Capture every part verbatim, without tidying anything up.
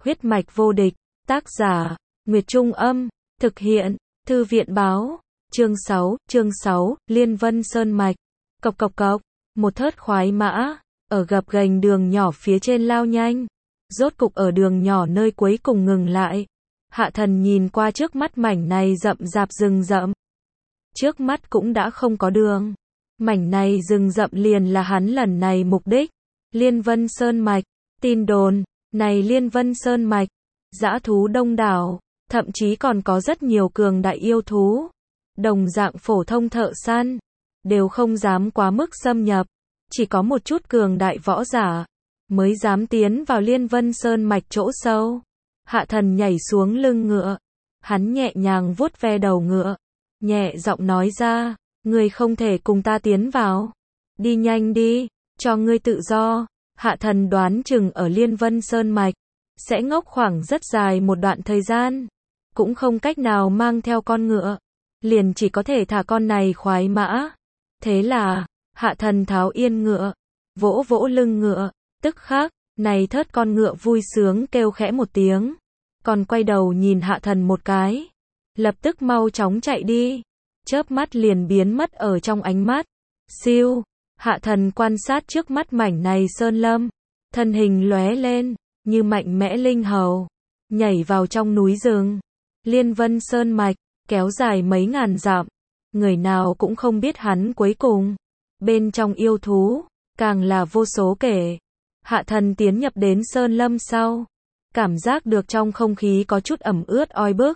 Huyết mạch vô địch, tác giả, Nguyệt Trung Âm, thực hiện, Thư viện Báo, chương sáu, chương sáu, Liên Vân Sơn Mạch, cộc cộc cộc, một thớt khoái mã, ở gập ghềnh đường nhỏ phía trên lao nhanh, rốt cục ở đường nhỏ nơi cuối cùng ngừng lại. Hạ Thần nhìn qua trước mắt mảnh này rậm rạp rừng rậm. Trước mắt cũng đã không có đường. Mảnh này rừng rậm liền là hắn lần này mục đích. Liên Vân Sơn Mạch, tin đồn, này Liên Vân Sơn Mạch, dã thú đông đảo, thậm chí còn có rất nhiều cường đại yêu thú. Đồng dạng phổ thông thợ săn, đều không dám quá mức xâm nhập. Chỉ có một chút cường đại võ giả, mới dám tiến vào Liên Vân Sơn Mạch chỗ sâu. Hạ Thần nhảy xuống lưng ngựa. Hắn nhẹ nhàng vuốt ve đầu ngựa. Nhẹ giọng nói ra, ngươi không thể cùng ta tiến vào. Đi nhanh đi, cho ngươi tự do. Hạ Thần đoán chừng ở Liên Vân Sơn Mạch, sẽ ngốc khoảng rất dài một đoạn thời gian. Cũng không cách nào mang theo con ngựa. Liền chỉ có thể thả con này khoái mã. Thế là, Hạ Thần tháo yên ngựa, vỗ vỗ lưng ngựa, tức khắc, này thớt con ngựa vui sướng kêu khẽ một tiếng. Còn quay đầu nhìn Hạ Thần một cái. Lập tức mau chóng chạy đi. Chớp mắt liền biến mất ở trong ánh mắt. Siêu, Hạ Thần quan sát trước mắt mảnh này sơn lâm. Thân hình lóe lên, như mạnh mẽ linh hầu. Nhảy vào trong núi rừng. Liên Vân Sơn Mạch, kéo dài mấy ngàn dặm. Người nào cũng không biết hắn cuối cùng. Bên trong yêu thú, càng là vô số kể. Hạ Thần tiến nhập đến sơn lâm sau. Cảm giác được trong không khí có chút ẩm ướt oi bức.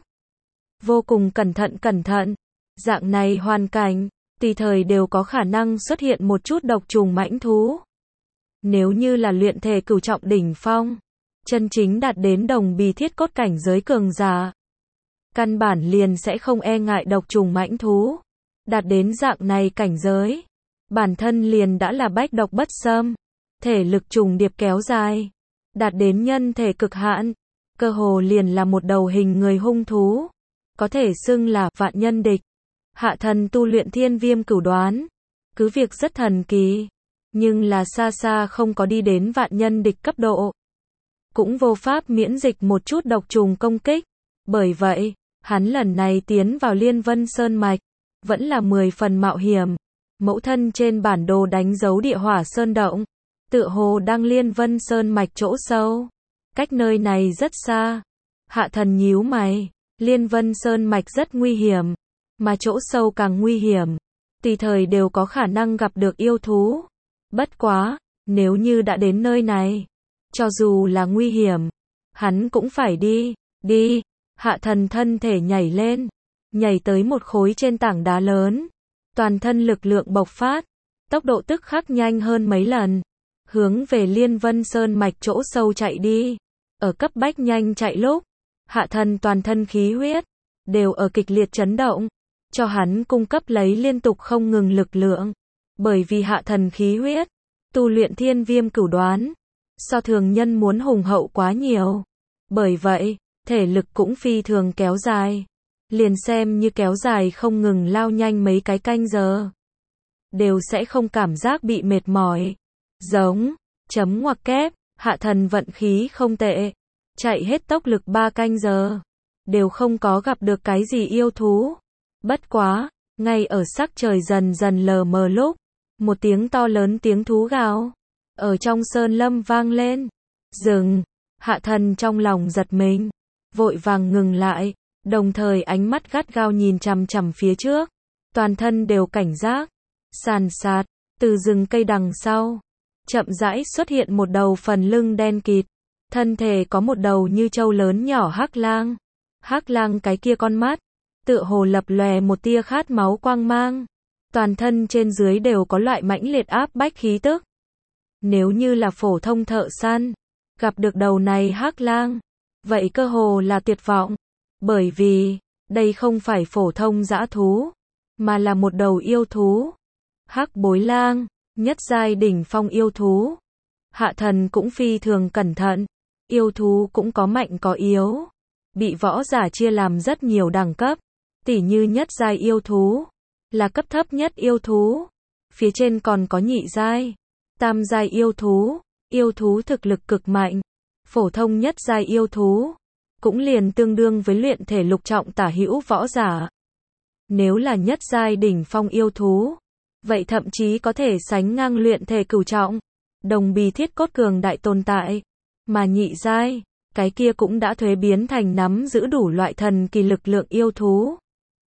Vô cùng cẩn thận cẩn thận. Dạng này hoàn cảnh, tùy thời đều có khả năng xuất hiện một chút độc trùng mãnh thú. Nếu như là luyện thể cửu trọng đỉnh phong, chân chính đạt đến đồng bì thiết cốt cảnh giới cường giả, căn bản liền sẽ không e ngại độc trùng mãnh thú. Đạt đến dạng này cảnh giới, bản thân liền đã là bách độc bất xâm, thể lực trùng điệp kéo dài, đạt đến nhân thể cực hạn, cơ hồ liền là một đầu hình người hung thú, có thể xưng là vạn nhân địch. Hạ Thần tu luyện Thiên Viêm Cửu Đoán, cứ việc rất thần kỳ, nhưng là xa xa không có đi đến vạn nhân địch cấp độ, cũng vô pháp miễn dịch một chút độc trùng công kích. Bởi vậy, hắn lần này tiến vào Liên Vân Sơn Mạch, vẫn là mười phần mạo hiểm. Mẫu thân trên bản đồ đánh dấu địa hỏa sơn động, tựa hồ đang Liên Vân Sơn Mạch chỗ sâu, cách nơi này rất xa. Hạ Thần nhíu mày, Liên Vân Sơn Mạch rất nguy hiểm, mà chỗ sâu càng nguy hiểm, tùy thời đều có khả năng gặp được yêu thú. Bất quá, nếu như đã đến nơi này, cho dù là nguy hiểm, hắn cũng phải đi, đi. Hạ Thần thân thể nhảy lên, nhảy tới một khối trên tảng đá lớn, toàn thân lực lượng bộc phát, tốc độ tức khắc nhanh hơn mấy lần, hướng về Liên Vân Sơn Mạch chỗ sâu chạy đi. Ở cấp bách nhanh chạy lúc, Hạ Thần toàn thân khí huyết đều ở kịch liệt chấn động, cho hắn cung cấp lấy liên tục không ngừng lực lượng. Bởi vì Hạ Thần khí huyết, tu luyện Thiên Viêm Cửu Đoán, so thường nhân muốn hùng hậu quá nhiều. Bởi vậy, thể lực cũng phi thường kéo dài. Liền xem như kéo dài không ngừng lao nhanh mấy cái canh giờ, đều sẽ không cảm giác bị mệt mỏi. Giống, chấm ngoặc kép, Hạ Thần vận khí không tệ. Chạy hết tốc lực ba canh giờ, đều không có gặp được cái gì yêu thú. Bất quá, ngay ở sắc trời dần dần lờ mờ lúc, một tiếng to lớn tiếng thú gào, ở trong sơn lâm vang lên. Dừng, Hạ Thần trong lòng giật mình, vội vàng ngừng lại, đồng thời ánh mắt gắt gao nhìn chằm chằm phía trước, toàn thân đều cảnh giác. Sàn sạt, từ rừng cây đằng sau, chậm rãi xuất hiện một đầu phần lưng đen kịt, thân thể có một đầu như trâu lớn nhỏ hắc lang. Hắc lang cái kia con mắt, tựa hồ lập lòe một tia khát máu quang mang, toàn thân trên dưới đều có loại mãnh liệt áp bách khí tức. Nếu như là phổ thông thợ săn, gặp được đầu này hắc lang, vậy cơ hồ là tuyệt vọng, bởi vì, đây không phải phổ thông dã thú, mà là một đầu yêu thú. Hắc bối lang, nhất giai đỉnh phong yêu thú. Hạ Thần cũng phi thường cẩn thận, yêu thú cũng có mạnh có yếu, bị võ giả chia làm rất nhiều đẳng cấp, tỉ như nhất giai yêu thú, là cấp thấp nhất yêu thú, phía trên còn có nhị giai, tam giai yêu thú, yêu thú thực lực cực mạnh, phổ thông nhất giai yêu thú, cũng liền tương đương với luyện thể lục trọng tả hữu võ giả. Nếu là nhất giai đỉnh phong yêu thú, vậy thậm chí có thể sánh ngang luyện thể cửu trọng, đồng bì thiết cốt cường đại tồn tại. Mà nhị giai, cái kia cũng đã thuế biến thành nắm giữ đủ loại thần kỳ lực lượng yêu thú.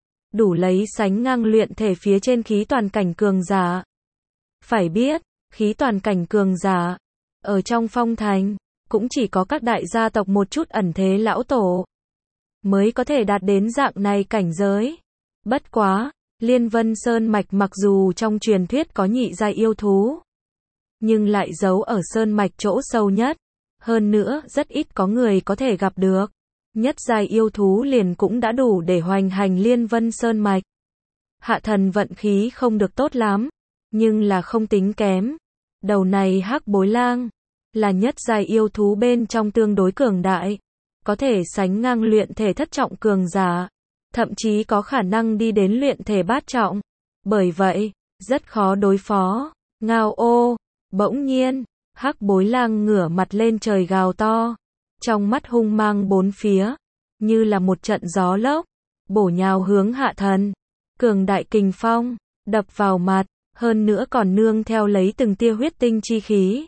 Đủ lấy sánh ngang luyện thể phía trên khí toàn cảnh cường giả. Phải biết, khí toàn cảnh cường giả, ở trong phong thành, cũng chỉ có các đại gia tộc một chút ẩn thế lão tổ, mới có thể đạt đến dạng này cảnh giới. Bất quá, Liên Vân Sơn Mạch mặc dù trong truyền thuyết có nhị giai yêu thú, nhưng lại giấu ở Sơn Mạch chỗ sâu nhất. Hơn nữa, rất ít có người có thể gặp được. Nhất giai yêu thú liền cũng đã đủ để hoành hành Liên Vân Sơn Mạch. Hạ thần vận khí không được tốt lắm, nhưng là không tính kém. Đầu này hắc bối lang, là nhất giai yêu thú bên trong tương đối cường đại, có thể sánh ngang luyện thể thất trọng cường giả, thậm chí có khả năng đi đến luyện thể bát trọng. Bởi vậy, rất khó đối phó. Ngao ô, bỗng nhiên, hắc bối lang ngửa mặt lên trời gào to, trong mắt hung mang bốn phía, như là một trận gió lốc, bổ nhào hướng hạ thần. Cường đại kình phong, đập vào mặt, hơn nữa còn nương theo lấy từng tia huyết tinh chi khí,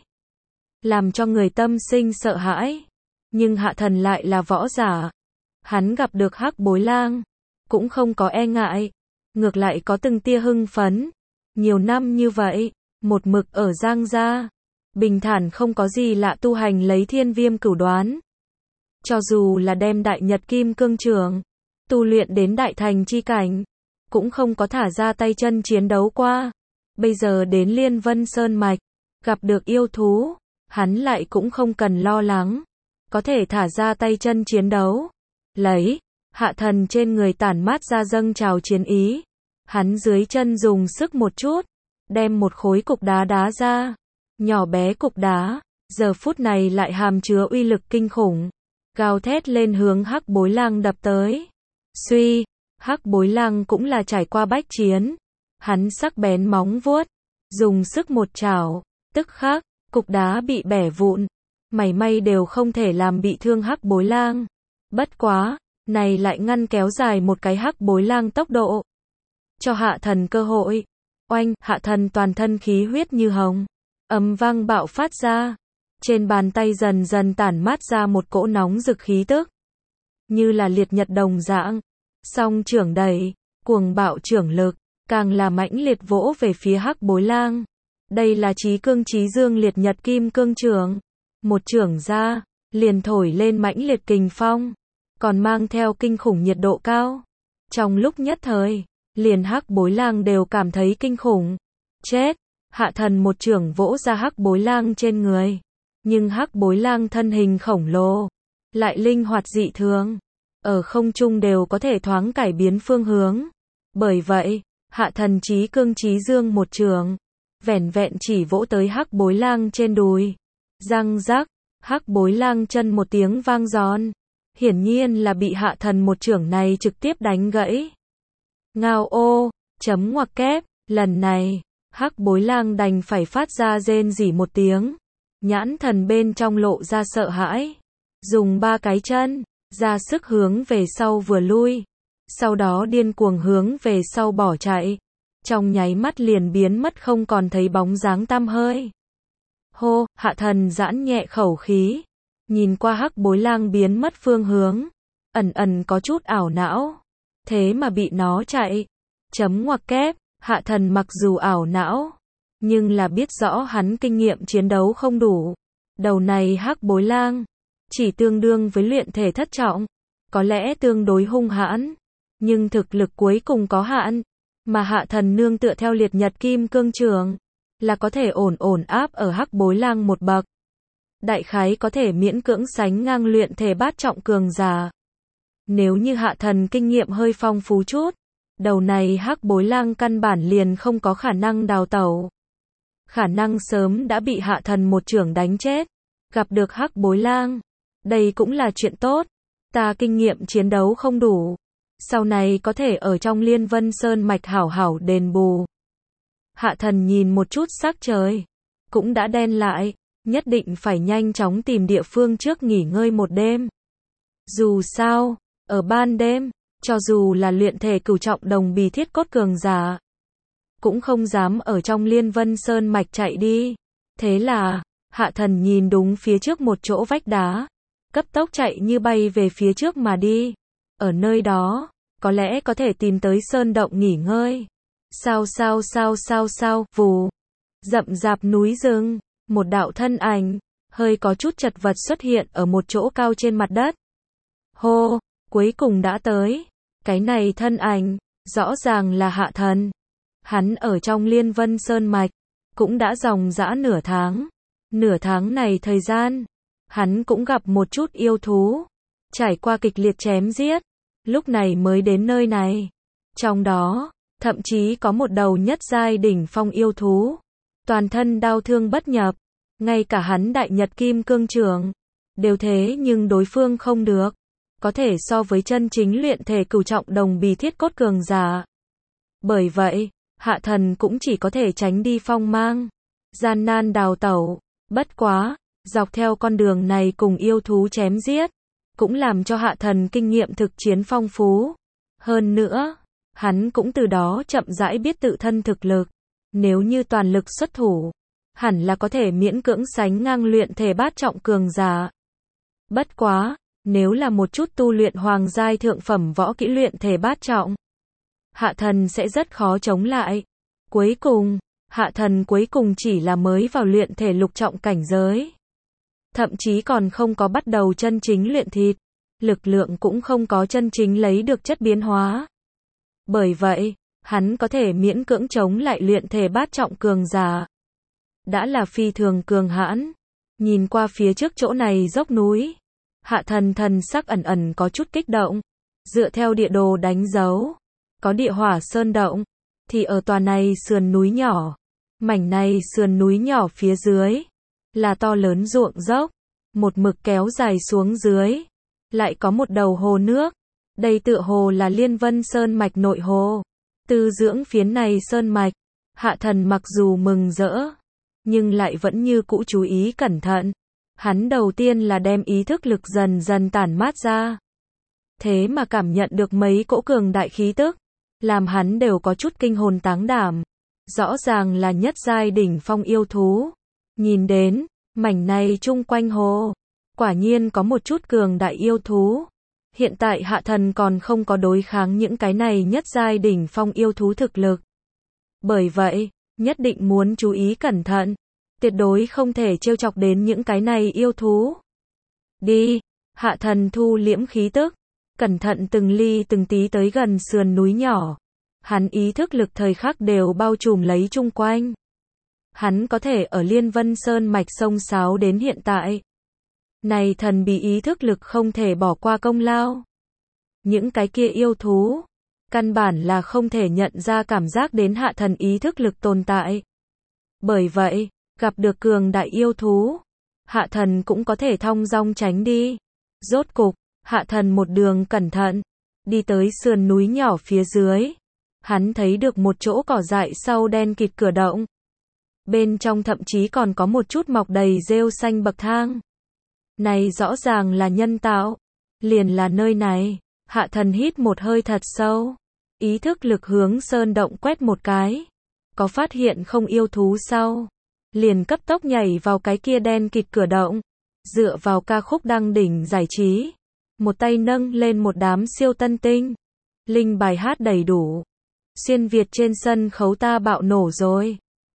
làm cho người tâm sinh sợ hãi. Nhưng hạ thần lại là võ giả, hắn gặp được hắc bối lang, cũng không có e ngại, ngược lại có từng tia hưng phấn. Nhiều năm như vậy, một mực ở Giang gia, bình thản không có gì lạ tu hành lấy thiên viêm cửu đoán. Cho dù là đem đại nhật kim cương trường, tu luyện đến đại thành chi cảnh, cũng không có thả ra tay chân chiến đấu qua. Bây giờ đến Liên Vân Sơn Mạch, gặp được yêu thú, hắn lại cũng không cần lo lắng, có thể thả ra tay chân chiến đấu. Lấy, hạ thần trên người tản mát ra dâng trào chiến ý. Hắn dưới chân dùng sức một chút, đem một khối cục đá đá ra. Nhỏ bé cục đá, giờ phút này lại hàm chứa uy lực kinh khủng, gào thét lên hướng hắc bối lang đập tới. Suy, hắc bối lang cũng là trải qua bách chiến, hắn sắc bén móng vuốt, dùng sức một chảo, tức khắc, cục đá bị bẻ vụn, mảy may đều không thể làm bị thương hắc bối lang. Bất quá, này lại ngăn kéo dài một cái hắc bối lang tốc độ, cho hạ thần cơ hội. Oanh, hạ thần toàn thân khí huyết như hồng, ầm vang bạo phát ra, trên bàn tay dần dần tản mát ra một cỗ nóng rực khí tức, như là liệt nhật đồng dạng. Song trưởng đẩy, cuồng bạo trưởng lực, càng là mãnh liệt vỗ về phía hắc bối lang. Đây là chí cương chí dương liệt nhật kim cương trưởng, một trưởng ra, liền thổi lên mãnh liệt kình phong, còn mang theo kinh khủng nhiệt độ cao. Trong lúc nhất thời, liền hắc bối lang đều cảm thấy kinh khủng. Chết, hạ thần một trưởng vỗ ra hắc bối lang trên người. Nhưng hắc bối lang thân hình khổng lồ, lại linh hoạt dị thường, ở không trung đều có thể thoáng cải biến phương hướng. Bởi vậy, hạ thần chí cương chí dương một trường, vẻn vẹn chỉ vỗ tới hắc bối lang trên đùi. Răng rắc, hắc bối lang chân một tiếng vang giòn, hiển nhiên là bị hạ thần một trưởng này trực tiếp đánh gãy. Ngao ô, chấm ngoặc kép, lần này, hắc bối lang đành phải phát ra rên rỉ một tiếng, nhãn thần bên trong lộ ra sợ hãi, dùng ba cái chân, ra sức hướng về sau vừa lui, sau đó điên cuồng hướng về sau bỏ chạy, trong nháy mắt liền biến mất không còn thấy bóng dáng tăm hơi. Hô, hạ thần giãn nhẹ khẩu khí, nhìn qua hắc bối lang biến mất phương hướng, ẩn ẩn có chút ảo não, thế mà bị nó chạy. Chấm ngoặc kép, hạ thần mặc dù ảo não, nhưng là biết rõ hắn kinh nghiệm chiến đấu không đủ. Đầu này hắc bối lang, chỉ tương đương với luyện thể thất trọng, có lẽ tương đối hung hãn, nhưng thực lực cuối cùng có hạn, mà hạ thần nương tựa theo liệt nhật kim cương trường, là có thể ổn ổn áp ở hắc bối lang một bậc. Đại khái có thể miễn cưỡng sánh ngang luyện thể bát trọng cường giả. Nếu như hạ thần kinh nghiệm hơi phong phú chút, đầu này hắc bối lang căn bản liền không có khả năng đào tẩu. Khả năng sớm đã bị hạ thần một chưởng đánh chết. Gặp được hắc bối lang, đây cũng là chuyện tốt. Ta kinh nghiệm chiến đấu không đủ, sau này có thể ở trong Liên Vân Sơn Mạch hảo hảo đền bù. Hạ thần nhìn một chút sắc trời, cũng đã đen lại, nhất định phải nhanh chóng tìm địa phương trước nghỉ ngơi một đêm. Dù sao, ở ban đêm, cho dù là luyện thể cửu trọng đồng bì thiết cốt cường giả, cũng không dám ở trong Liên Vân Sơn mạch chạy đi. Thế là, Hạ Thần nhìn đúng phía trước một chỗ vách đá, cấp tốc chạy như bay về phía trước mà đi. Ở nơi đó, có lẽ có thể tìm tới sơn động nghỉ ngơi. Sao sao sao sao sao, vù. Rậm rạp núi rừng, một đạo thân ảnh, hơi có chút chật vật xuất hiện ở một chỗ cao trên mặt đất. Hô, cuối cùng đã tới. Cái này thân ảnh, rõ ràng là Hạ Thần. Hắn ở trong Liên Vân Sơn mạch, cũng đã dòng dã nửa tháng. Nửa tháng này thời gian, hắn cũng gặp một chút yêu thú, trải qua kịch liệt chém giết, lúc này mới đến nơi này. Trong đó, thậm chí có một đầu nhất giai đỉnh phong yêu thú, toàn thân đau thương bất nhập, ngay cả hắn đại nhật kim cương trường, đều thế nhưng đối phương không được, có thể so với chân chính luyện thể cửu trọng đồng bì thiết cốt cường giả. Bởi vậy, Hạ Thần cũng chỉ có thể tránh đi phong mang, gian nan đào tẩu. Bất quá, dọc theo con đường này cùng yêu thú chém giết, cũng làm cho Hạ Thần kinh nghiệm thực chiến phong phú. Hơn nữa, hắn cũng từ đó chậm rãi biết tự thân thực lực. Nếu như toàn lực xuất thủ, hẳn là có thể miễn cưỡng sánh ngang luyện thể bát trọng cường giả. Bất quá, nếu là một chút tu luyện hoàng giai thượng phẩm võ kỹ luyện thể bát trọng, Hạ Thần sẽ rất khó chống lại. Cuối cùng, Hạ Thần cuối cùng chỉ là mới vào luyện thể lục trọng cảnh giới. Thậm chí còn không có bắt đầu chân chính luyện thịt. Lực lượng cũng không có chân chính lấy được chất biến hóa. Bởi vậy, hắn có thể miễn cưỡng chống lại luyện thể bát trọng cường giả. Đã là phi thường cường hãn. Nhìn qua phía trước chỗ này dốc núi, Hạ Thần thần sắc ẩn ẩn có chút kích động. Dựa theo địa đồ đánh dấu, có địa hỏa sơn động, thì ở tòa này sườn núi nhỏ. Mảnh này sườn núi nhỏ phía dưới, là to lớn ruộng dốc, một mực kéo dài xuống dưới. Lại có một đầu hồ nước. Đây tựa hồ là Liên Vân Sơn mạch nội hồ. Tư dưỡng phiến này sơn mạch, Hạ Thần mặc dù mừng rỡ, nhưng lại vẫn như cũ chú ý cẩn thận. Hắn đầu tiên là đem ý thức lực dần dần tản mát ra. Thế mà cảm nhận được mấy cỗ cường đại khí tức, làm hắn đều có chút kinh hồn táng đảm. Rõ ràng là nhất giai đỉnh phong yêu thú. Nhìn đến, mảnh này chung quanh hồ, quả nhiên có một chút cường đại yêu thú. Hiện tại Hạ Thần còn không có đối kháng những cái này nhất giai đỉnh phong yêu thú thực lực. Bởi vậy, nhất định muốn chú ý cẩn thận. Tuyệt đối không thể trêu chọc đến những cái này yêu thú. Đi, Hạ Thần thu liễm khí tức, cẩn thận từng ly từng tí tới gần sườn núi nhỏ. Hắn ý thức lực thời khắc đều bao trùm lấy chung quanh. Hắn có thể ở Liên Vân Sơn mạch sông sáo đến hiện tại. Này thần bí ý thức lực không thể bỏ qua công lao. Những cái kia yêu thú, căn bản là không thể nhận ra cảm giác đến Hạ Thần ý thức lực tồn tại. Bởi vậy, gặp được cường đại yêu thú, Hạ Thần cũng có thể thong dong tránh đi. Rốt cục, Hạ Thần một đường cẩn thận, đi tới sườn núi nhỏ phía dưới. Hắn thấy được một chỗ cỏ dại sau đen kịt cửa động. Bên trong thậm chí còn có một chút mọc đầy rêu xanh bậc thang. Này rõ ràng là nhân tạo. Liền là nơi này. Hạ Thần hít một hơi thật sâu. Ý thức lực hướng sơn động quét một cái. Có phát hiện không yêu thú sau. Liền cấp tốc nhảy vào cái kia đen kịt cửa động. Dựa vào ca khúc đăng đỉnh giải trí. Một tay nâng lên một đám siêu tân tinh. Linh bài hát đầy đủ. Xuyên Việt trên sân khấu ta bạo nổ rồi.